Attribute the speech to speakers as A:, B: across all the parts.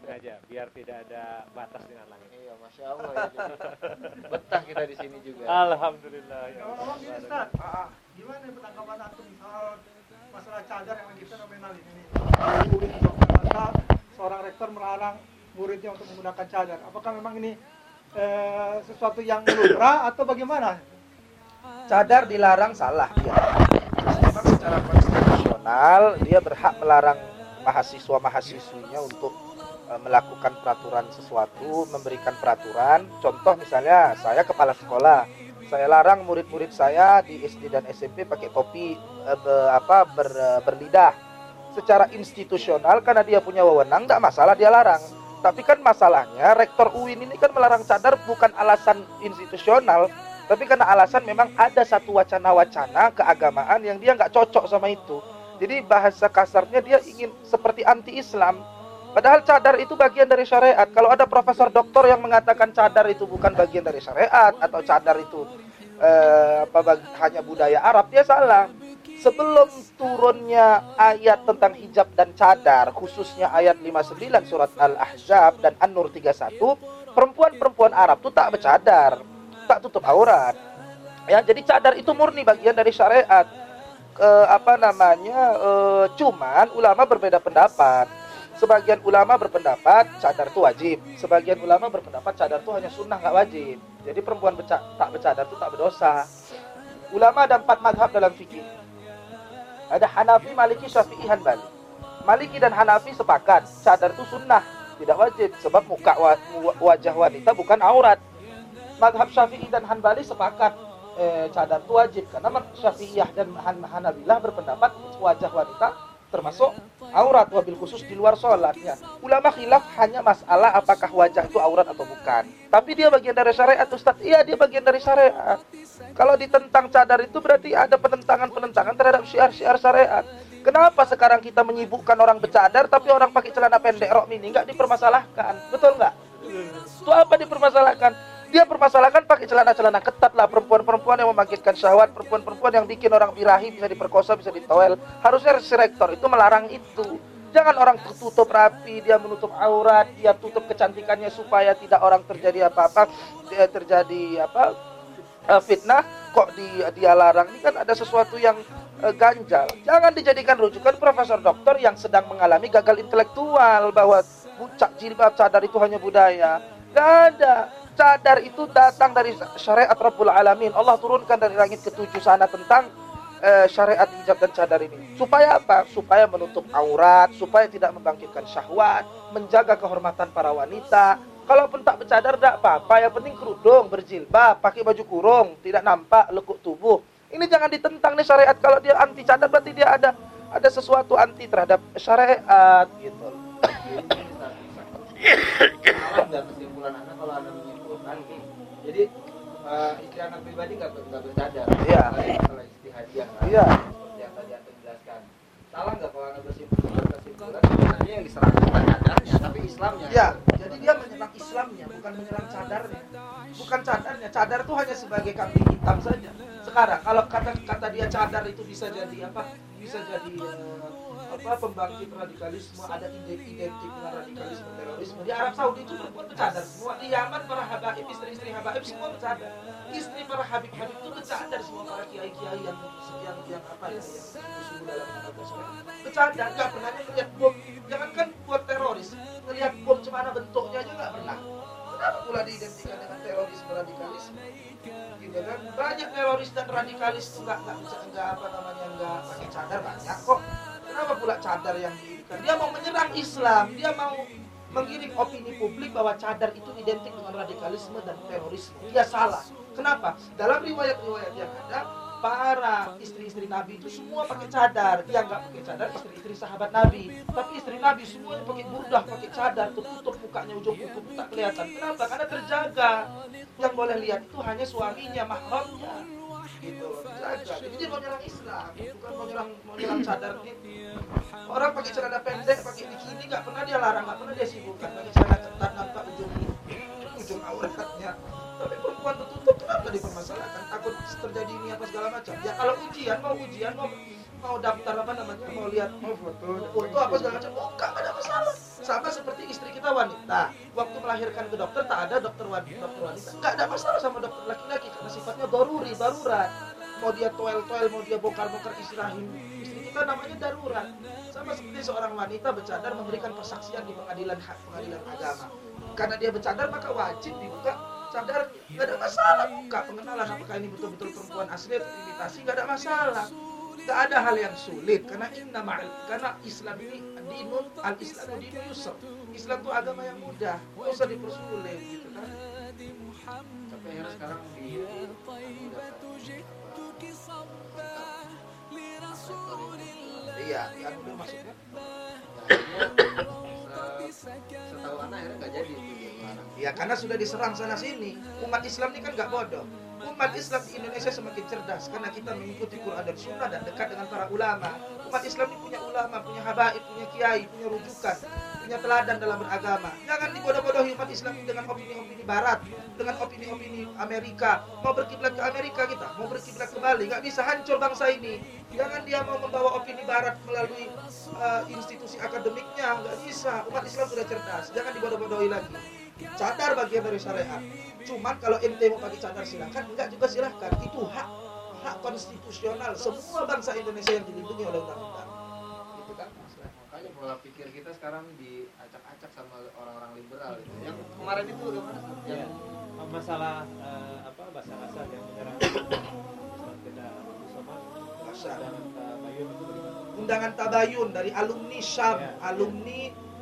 A: Sengaja biar tidak ada batas dengan langit.
B: Iya, masya Allah ya. Jadi betah kita di sini juga.
A: Alhamdulillah. Ya
C: Ngomong-ngomong gini Ustaz, gimana nih penangkapan antum soal masalah cadar yang lagi fenomenal ini? Murid di Yogyakarta, seorang rektor melarang muridnya untuk menggunakan cadar. Apakah memang ini sesuatu yang lumrah atau bagaimana?
D: Cadar dilarang salah dia. Memang secara konstitusional dia berhak melarang mahasiswa-mahasiswinya untuk melakukan peraturan sesuatu, memberikan peraturan. Contoh misalnya saya kepala sekolah, saya larang murid-murid saya di SD dan SMP pakai topi berlidah. Secara institusional karena dia punya wewenang, tidak masalah dia larang. Tapi kan masalahnya rektor UIN ini kan melarang cadar bukan alasan institusional, tapi karena alasan memang ada satu wacana-wacana keagamaan yang dia nggak cocok sama itu. Jadi bahasa kasarnya dia ingin seperti anti-Islam. Padahal cadar itu bagian dari syariat. Kalau ada profesor doktor yang mengatakan cadar itu bukan bagian dari syariat atau cadar itu hanya budaya Arab, dia salah. Sebelum turunnya ayat tentang hijab dan cadar, khususnya ayat 59 surat Al-Ahzab dan An-Nur 31, perempuan-perempuan Arab itu tak bercadar, tak tutup aurat. Ya, jadi cadar itu murni bagian dari syariat. Cuman ulama berbeda pendapat. Sebagian ulama berpendapat cadar itu wajib. Sebagian ulama berpendapat cadar itu hanya sunnah, nggak wajib. Jadi perempuan tak bercadar itu tak berdosa. Ulama ada 4 madhab dalam fikih. Ada Hanafi, Maliki, Syafi'i, Hanbali. Maliki dan Hanafi sepakat cadar itu sunnah, tidak wajib. Sebab muka wajah wanita bukan aurat. Madhab Syafi'i dan Hanbali sepakat cadar itu wajib. Karena Syafi'iyah dan Hanabilah berpendapat wajah wanita termasuk aurat, wabil khusus di luar sholatnya. Ulama khilaf hanya masalah apakah wajah itu aurat atau bukan. Tapi dia bagian dari syariat, Ustaz. Iya, dia bagian dari syariat. Kalau ditentang cadar itu berarti ada penentangan-penentangan terhadap syiar-syiar syariat. Kenapa sekarang kita menyibukkan orang bercadar tapi orang pakai celana pendek rok mini nggak dipermasalahkan? Betul nggak? Itu apa dipermasalahkan? Dia permasalahkan pakai celana-celana ketat lah, perempuan-perempuan yang membangkitkan syahwat, perempuan-perempuan yang bikin orang birahi, bisa diperkosa, bisa ditowel. Harusnya si rektor itu melarang itu. Jangan orang tertutup rapi, dia menutup aurat, dia tutup kecantikannya supaya tidak orang terjadi apa-apa, fitnah. Kok dia larang? Ini kan ada sesuatu yang ganjal. Jangan dijadikan rujukan profesor doktor yang sedang mengalami gagal intelektual bahwa jilbab cadar itu hanya budaya. Gak ada. Cadar itu datang dari syariat Rabbul Alamin. Allah turunkan dari langit ke-7 sana tentang syariat hijab dan cadar ini. Supaya apa? Supaya menutup aurat, supaya tidak membangkitkan syahwat, menjaga kehormatan para wanita. Kalaupun tak bercadar tidak apa-apa, yang penting kerudung, berjilbab, pakai baju kurung, tidak nampak lekuk tubuh. Ini jangan ditentang nih syariat. Kalau dia anti cadar berarti dia ada sesuatu anti terhadap syariat gitu.
B: Salah nggak kesimpulan Anda kalau Anda menyimpulkan jadi istri anak pribadi nggak bercadar?
D: Iya.
B: Masalah istihadiah kan?
D: Iya.
B: Seperti yang tadi Anda jelaskan. Salah nggak kalau Anda berkesimpulan sebenarnya yang diserang bukan cadarnya tapi Islamnya?
D: Ya, jadi dia menyerang Islamnya, bukan menyerang cadarnya. Bukan cadarnya, cadar itu hanya sebagai kambing hitam saja. Sekarang kalau kata dia cadar itu bisa jadi apa? Bisa jadi pembangkit radikalisme, ada identik dengan radikalisme terorisme. Di Arab Saudi itu perempuan bercadar semua. Di Yaman para habaib, istri-istri habaib semua bercadar. Istri para habib-habib itu bercadar semua, para kiai-kiai yang sungguh dalam agama. Bercadar, nggak pernah melihat bom. Jangankan buat teroris, melihat bom cemana bentuknya aja nggak pernah. Kenapa pula diidentikan dengan terorisme radikalisme? Gitu kan? Banyak teroris dan radikalis itu nggak pakai cadar banyak kok. Kenapa pula cadar yang diirikan? Dia mau menyerang Islam, dia mau menggiring opini publik bahwa cadar itu identik dengan radikalisme dan terorisme. Dia salah. Kenapa? Dalam riwayat-riwayat yang ada, para istri-istri Nabi itu semua pakai cadar. Dia nggak pakai cadar, istri-istri sahabat Nabi. Tapi istri Nabi semuanya pakai burdah, pakai cadar, tertutup mukanya, ujung kuku tak kelihatan. Kenapa? Karena terjaga. Yang boleh lihat itu hanya suaminya, mahramnya. Gitu loh, terjaga. Jadi dia mau nyerang Islam, bukan mau nyerang cadar gitu. Orang pakai celana pendek, pakai bikini, nggak pernah dia larang, nggak pernah dia sibukkan. Pakai celana ketat, nampak ujung auratnya. Tapi perempuan tertutup kenapa dipermasalahkan? Takut terjadi ini apa segala macam. Ya kalau ujian mau daftar mau lihat mau foto apa segala macam. Oh, enggak ada masalah. Sama seperti seperti istri kita wanita, waktu melahirkan ke dokter tak ada dokter wanita. Nggak ada masalah sama dokter laki-laki karena sifatnya darurat. Mau dia toel-toel, mau dia bongkar-bongkar isi rahim, istri kita namanya darurat. Sama seperti seorang wanita bercadar memberikan persaksian di pengadilan agama. Karena dia bercadar maka wajib dibuka cadar, nggak ada masalah. Buka pengenalan apakah ini betul-betul perempuan asli atau imitasi, nggak ada masalah. Nggak ada hal yang sulit karena Islam ini al-Islamu dinun yusr. Islam itu agama yang mudah, nggak usah dipersulit gitu kan.
B: Tapi akhirnya sekarang
D: Iya, yang udah maksudnya.
B: Setahu anak akhirnya nggak jadi itu dilarang.
D: Ya karena sudah diserang sana sini. Umat Islam ini kan nggak bodoh. Umat Islam di Indonesia semakin cerdas karena kita mengikuti Quran dan Sunnah dan dekat dengan para ulama. Umat Islam ini punya ulama, punya habaib, punya kiai, punya rujukan, punya teladan dalam beragama. Jangan dibodoh-bodohi umat Islam ini dengan opini-opini Barat, dengan opini-opini Amerika. Mau berkiblat ke Amerika kita, mau berkiblat ke Bali, nggak bisa, hancur bangsa ini. Jangan dia mau membawa opini Barat melalui institusi akademiknya, nggak bisa. Umat Islam sudah cerdas, jangan dibodoh-bodohi lagi. Cadar bagian dari syariat. Cuman kalau ente mau pakai cadar silahkan, enggak juga silahkan. Itu hak konstitusional semua bangsa Indonesia yang dilindungi oleh undang-undang. Gitu kan?
B: Makanya pola pikir kita sekarang diacak-acak sama orang-orang liberal itu. Yang kemarin itu gimana?
A: Ya, masalah bahasa yang menyerang Islam beda Somad, undangan tabayun itu bagaimana?
D: Undangan tabayun dari alumni Syam,
A: Ya.
D: alumni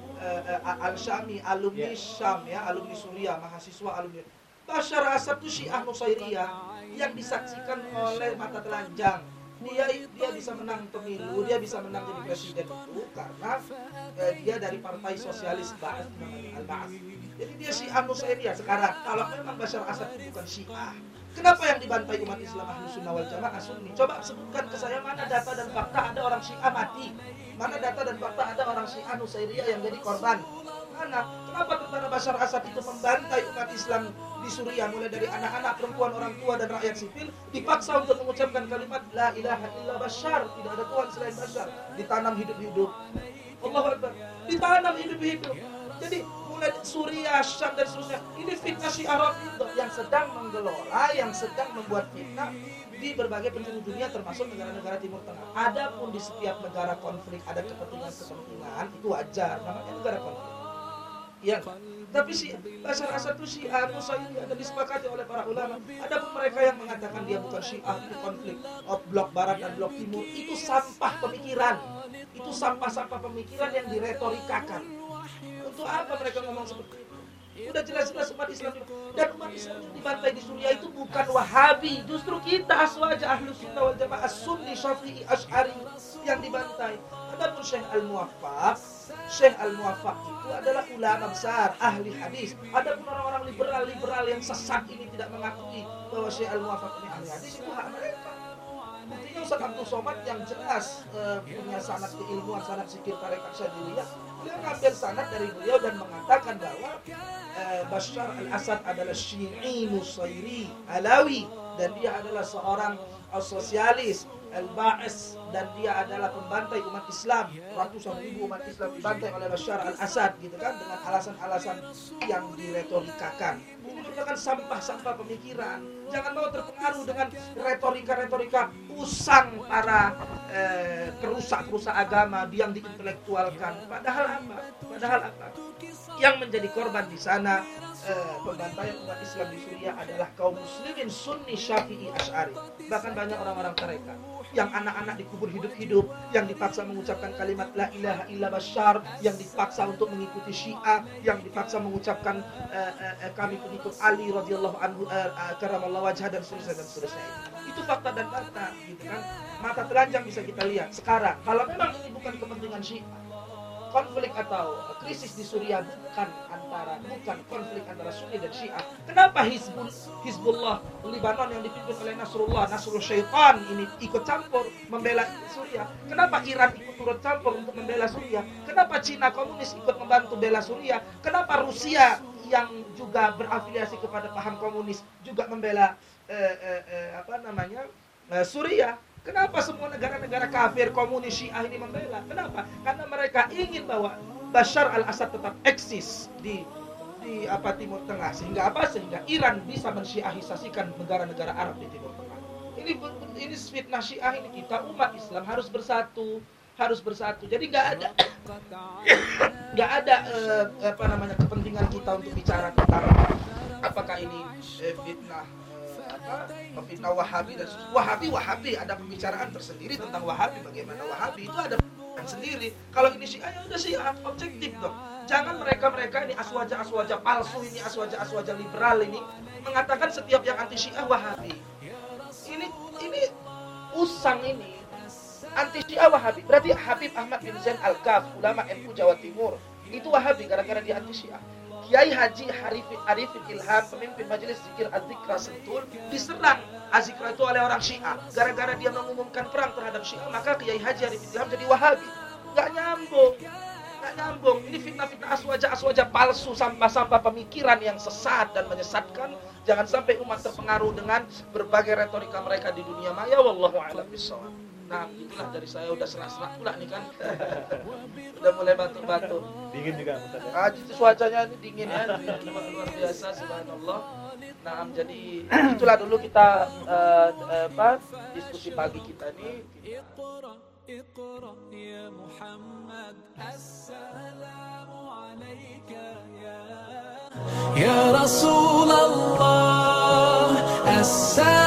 D: Al-Syami, alumni
A: Ya.
D: Syam ya, alumni Suriah, mahasiswa alumni. Bashar Asad itu Syiah Nusairiyah yang disaksikan oleh mata telanjang. Dia bisa menang pemilu, dia bisa menang jadi presiden itu karena dia dari partai sosialis Ba'ath namanya Al-Ba'ath. Jadi dia Syiah Nusairiyah sekarang. Kalau memang Bashar Asad itu bukan Syiah, kenapa yang dibantai umat Islam Ahlus Sunnah wal Jamaah Sunni? Coba sebutkan ke saya mana data dan fakta ada orang Syiah mati. Mana data dan fakta ada orang Syiah Nusairiyah yang jadi korban? Mana? Kenapa tentara Bashar Asad itu membantai umat Islam di Suriah mulai dari anak-anak, perempuan, orang tua dan rakyat sipil dipaksa untuk mengucapkan kalimat la ilaha illa Bashar, tidak ada Tuhan selain Bashar, ditanam hidup-hidup. Allahu Akbar. Ditanam hidup-hidup. Jadi mulai Suriah, Syam dan seterusnya, ini fitnah Syiah Rafidhah yang sedang menggelora, yang sedang membuat fitnah di berbagai penjuru dunia termasuk negara-negara Timur Tengah. Adapun di setiap negara konflik ada kepentingan-kepentingan, itu wajar, namanya negara konflik. Ya, tapi Bashar Asad itu Syiah Nusairiyah dan disepakati oleh para ulama. Adapun mereka yang mengatakan dia bukan Syiah, itu konflik blok barat dan blok timur, itu sampah pemikiran. Itu sampah-sampah pemikiran yang diretorikakan. Untuk apa mereka ngomong seperti itu? Udah jelas-jelas umat Islam dan umat Islam yang dibantai di Suriah itu bukan Wahabi, justru kita aswaja Ahlus Sunnah wal Jamaah Sunni Syafi'i Asy'ari yang dibantai. Adapun Syekh Al-Muwaffaq itu adalah ulama besar, ahli hadis. Adapun orang-orang liberal yang sesat ini tidak mengakui bahwa Syekh Al-Muwaffaq ini ahli hadis, itu hak mereka. Buktinya Ustaz Abdul Somad yang jelas punya sanad keilmuan, sanad zikir tarekat Syadziliyah, dia ngambil sanad dari beliau dan mengatakan bahwa Bashar al-Assad adalah Syi'i Nusairi Alawi dan dia adalah seorang sosialis Al-Ba'is dan dia adalah pembantai umat Islam. Ratusan ribu umat Islam dibantai oleh Bashar al-Assad gitu kan, dengan alasan-alasan yang diretorikakan. Ini merupakan sampah-sampah pemikiran. Jangan mau terpengaruh dengan retorika-retorika usang para perusak-perusak agama yang diintelektualkan. Padahal apa? Yang menjadi korban di sana pembantaian umat Islam di Suriah adalah kaum muslimin Sunni Syafi'i Asy'ari. Bahkan banyak orang-orang tarekat yang anak-anak dikubur hidup-hidup, yang dipaksa mengucapkan kalimat la ilaha illa Bashar, yang dipaksa untuk mengikuti Syiah, yang dipaksa mengucapkan kami pengikut Ali radhiyallahu anhu karamallahu wajhah dan seterusnya. Itu fakta dan data gitu kan. Mata telanjang bisa kita lihat sekarang. Kalau memang ini bukan kepentingan Syiah, konflik atau krisis di Suriah bukan konflik antara Sunni dan Syiah. Kenapa Hizbullah Lebanon yang dipimpin oleh Nasrullah Syaitan ini ikut campur membela Suriah? Kenapa Iran ikut turut campur untuk membela Suriah? Kenapa Cina komunis ikut membantu bela Suriah? Kenapa Rusia yang juga berafiliasi kepada paham komunis juga membela Suriah? Kenapa semua negara-negara kafir komunis Syiah ini membela? Kenapa? Karena mereka ingin bahwa Bashar al-Assad tetap eksis di Timur Tengah, sehingga Iran bisa mensyiahisasikan negara-negara Arab di Timur Tengah. Ini fitnah Syiah ini. Kita umat Islam harus bersatu. Jadi nggak ada kepentingan kita untuk bicara tentang apakah ini fitnah Wahabi dan Wahabi ada pembicaraan tersendiri tentang Wahabi, bagaimana Wahabi itu ada sendiri. Kalau ini Syiah ya udah Syiah, objektif dong. Jangan mereka ini aswaja palsu, ini aswaja liberal ini mengatakan setiap yang anti Syiah Wahabi. Ini usang ini. Anti Syiah Wahabi. Berarti Habib Ahmad bin Zain Al-Kaf, ulama NU Jawa Timur, itu Wahabi gara-gara dia anti Syiah. Kiai Haji Arifin Ilham, pemimpin Majelis Zikir Az-Zikra Sentul, diserang Az-Zikra itu oleh orang Syiah. Gara-gara dia mengumumkan perang terhadap Syiah, maka Kiai Haji Arifin Ilham jadi Wahabi. Nggak nyambung. Ini fitnah-fitnah aswaja palsu, sampah-sampah pemikiran yang sesat dan menyesatkan. Jangan sampai umat terpengaruh dengan berbagai retorika mereka di dunia maya. Wallahu a'lam bishawab. Nah, itulah dari saya, udah serak-serak pula nih kan. Udah mulai batuk-batuk.
A: Dingin juga Ustaz.
D: Itu cuacanya ini dingin ya, luar biasa, subhanallah. Nah, jadi itulah dulu kita diskusi pagi kita ini.
E: اقرأ يا محمد السلام عليك يا رسول الله السلام